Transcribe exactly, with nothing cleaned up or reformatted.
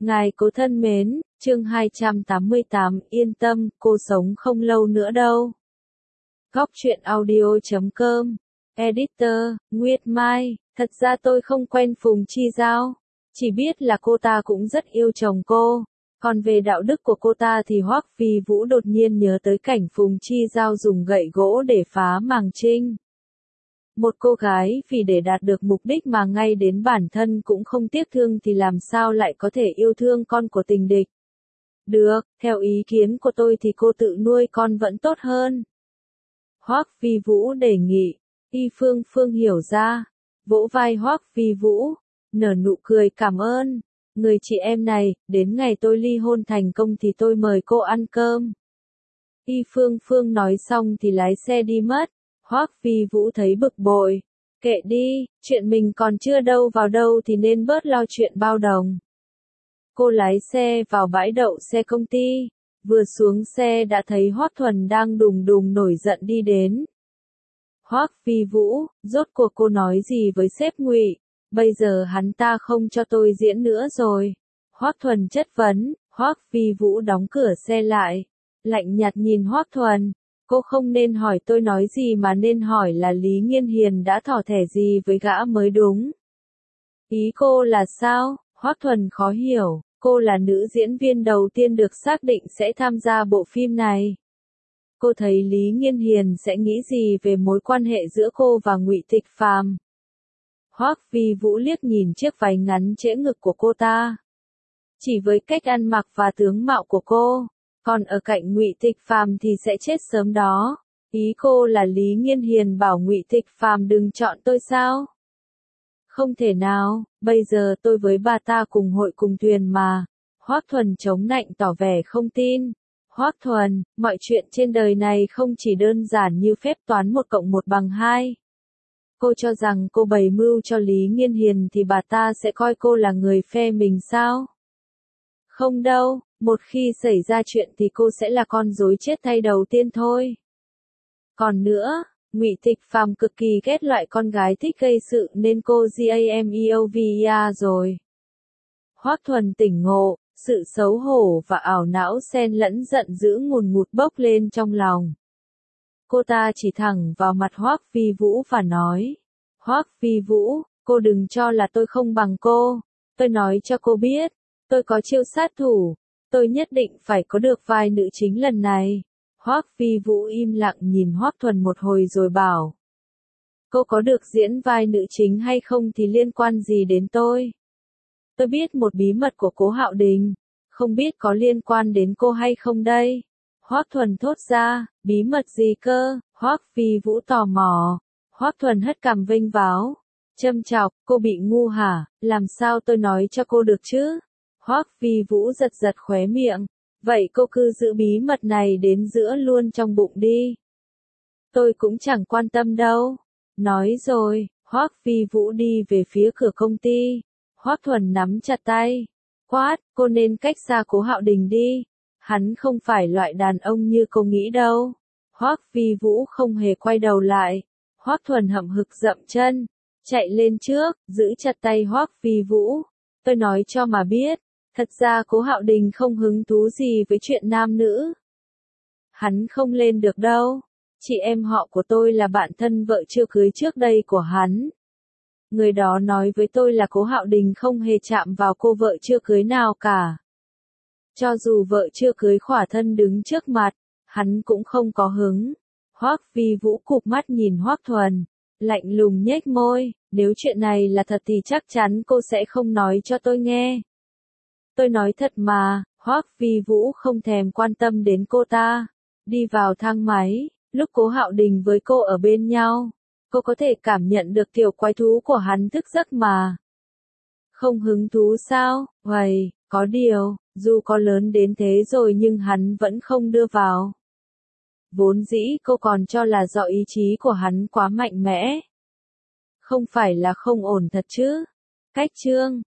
Ngài cố thân mến, chương hai trăm tám mươi tám, yên tâm, cô sống không lâu nữa đâu. Góc truyện audio chấm com, Editor, Nguyệt Mai, thật ra tôi không quen Phùng Chi Giao, chỉ biết là cô ta cũng rất yêu chồng cô. Còn về đạo đức của cô ta thì Hoắc Phi Vũ đột nhiên nhớ tới cảnh Phùng Chi Giao dùng gậy gỗ để phá màng trinh. Một cô gái vì để đạt được mục đích mà ngay đến bản thân cũng không tiếc thương thì làm sao lại có thể yêu thương con của tình địch. Được, theo ý kiến của tôi thì cô tự nuôi con vẫn tốt hơn. Hoắc Phi Vũ đề nghị, Y Phương Phương hiểu ra, vỗ vai Hoắc Phi Vũ, nở nụ cười cảm ơn. Người chị em này, đến ngày tôi ly hôn thành công thì tôi mời cô ăn cơm. Y Phương Phương nói xong thì lái xe đi mất. Hoắc Phi Vũ thấy bực bội. Kệ đi, chuyện mình còn chưa đâu vào đâu thì nên bớt lo chuyện bao đồng. Cô lái xe vào bãi đậu xe công ty. Vừa xuống xe đã thấy Hoắc Thuần đang đùng đùng nổi giận đi đến. Hoắc Phi Vũ, rốt cuộc cô nói gì với sếp Ngụy? Bây giờ hắn ta không cho tôi diễn nữa rồi. Hoắc Thuần chất vấn. Hoắc Phi Vũ đóng cửa xe lại. Lạnh nhạt nhìn Hoắc Thuần. Cô không nên hỏi tôi nói gì mà nên hỏi là Lý Nghiên Hiền đã thỏ thẻ gì với gã mới đúng. Ý cô là sao? Hoắc Thuần khó hiểu, cô là nữ diễn viên đầu tiên được xác định sẽ tham gia bộ phim này. Cô thấy Lý Nghiên Hiền sẽ nghĩ gì về mối quan hệ giữa cô và Ngụy Tịch Phàm? Hoắc Phi Vũ liếc nhìn chiếc váy ngắn trễ ngực của cô ta. Chỉ với cách ăn mặc và tướng mạo của cô, còn ở cạnh Ngụy Tịch Phàm thì sẽ chết sớm đó. Ý cô là Lý Nghiên Hiền bảo Ngụy Tịch Phàm đừng chọn tôi sao? Không thể nào, bây giờ tôi với bà ta cùng hội cùng thuyền mà. Hoắc Thuần chống nạnh tỏ vẻ không tin. Hoắc Thuần, mọi chuyện trên đời này không chỉ đơn giản như phép toán một cộng một bằng hai. Cô cho rằng cô bày mưu cho Lý Nghiên Hiền thì bà ta sẽ coi cô là người phe mình sao? Không đâu, một khi xảy ra chuyện thì cô sẽ là con rối chết thay đầu tiên thôi. Còn nữa, Ngụy Tịch Phàm cực kỳ ghét loại con gái thích gây sự nên cô GAMEOVEA rồi. Hoắc Thuần tỉnh ngộ, sự xấu hổ và ảo não xen lẫn giận dữ ngùn ngụt bốc lên trong lòng. Cô ta chỉ thẳng vào mặt Hoắc Phi Vũ và nói, Hoắc Phi Vũ, cô đừng cho là tôi không bằng cô, tôi nói cho cô biết, tôi có chiêu sát thủ, tôi nhất định phải có được vai nữ chính lần này. Hoắc Phi Vũ im lặng nhìn Hoắc Thuần một hồi rồi bảo, cô có được diễn vai nữ chính hay không thì liên quan gì đến tôi? Tôi biết một bí mật của Cố Hạo Đình, không biết có liên quan đến cô hay không đây? Hoắc Thuần thốt ra, bí mật gì cơ? Hoắc Phi Vũ tò mò. Hoắc Thuần hất cằm vênh váo, châm chọc, cô bị ngu hả? Làm sao tôi nói cho cô được chứ? Hoắc Phi Vũ giật giật khóe miệng, vậy cô cứ giữ bí mật này đến giữa luôn trong bụng đi. Tôi cũng chẳng quan tâm đâu. Nói rồi, Hoắc Phi Vũ đi về phía cửa công ty. Hoắc Thuần nắm chặt tay, quát, cô nên cách xa Cố Hạo Đình đi. Hắn không phải loại đàn ông như cô nghĩ đâu. Hoắc Phi Vũ không hề quay đầu lại. Hoắc Thuần hậm hực dậm chân, chạy lên trước, giữ chặt tay Hoắc Phi Vũ. Tôi nói cho mà biết, thật ra Cố Hạo Đình không hứng thú gì với chuyện nam nữ. Hắn không lên được đâu. Chị em họ của tôi là bạn thân vợ chưa cưới trước đây của hắn. Người đó nói với tôi là Cố Hạo Đình không hề chạm vào cô vợ chưa cưới nào cả. Cho dù vợ chưa cưới khỏa thân đứng trước mặt, hắn cũng không có hứng. Hoắc Phi Vũ cụp mắt nhìn Hoắc Thuần, lạnh lùng nhếch môi, nếu chuyện này là thật thì chắc chắn cô sẽ không nói cho tôi nghe. Tôi nói thật mà. Hoắc Phi Vũ không thèm quan tâm đến cô ta. Đi vào thang máy, lúc Cố Hạo Đình với cô ở bên nhau, cô có thể cảm nhận được tiểu quái thú của hắn thức giấc mà. Không hứng thú sao? Uầy, có điều, dù có lớn đến thế rồi nhưng hắn vẫn không đưa vào. Vốn dĩ cô còn cho là do ý chí của hắn quá mạnh mẽ. Không phải là không ổn thật chứ? Cách chương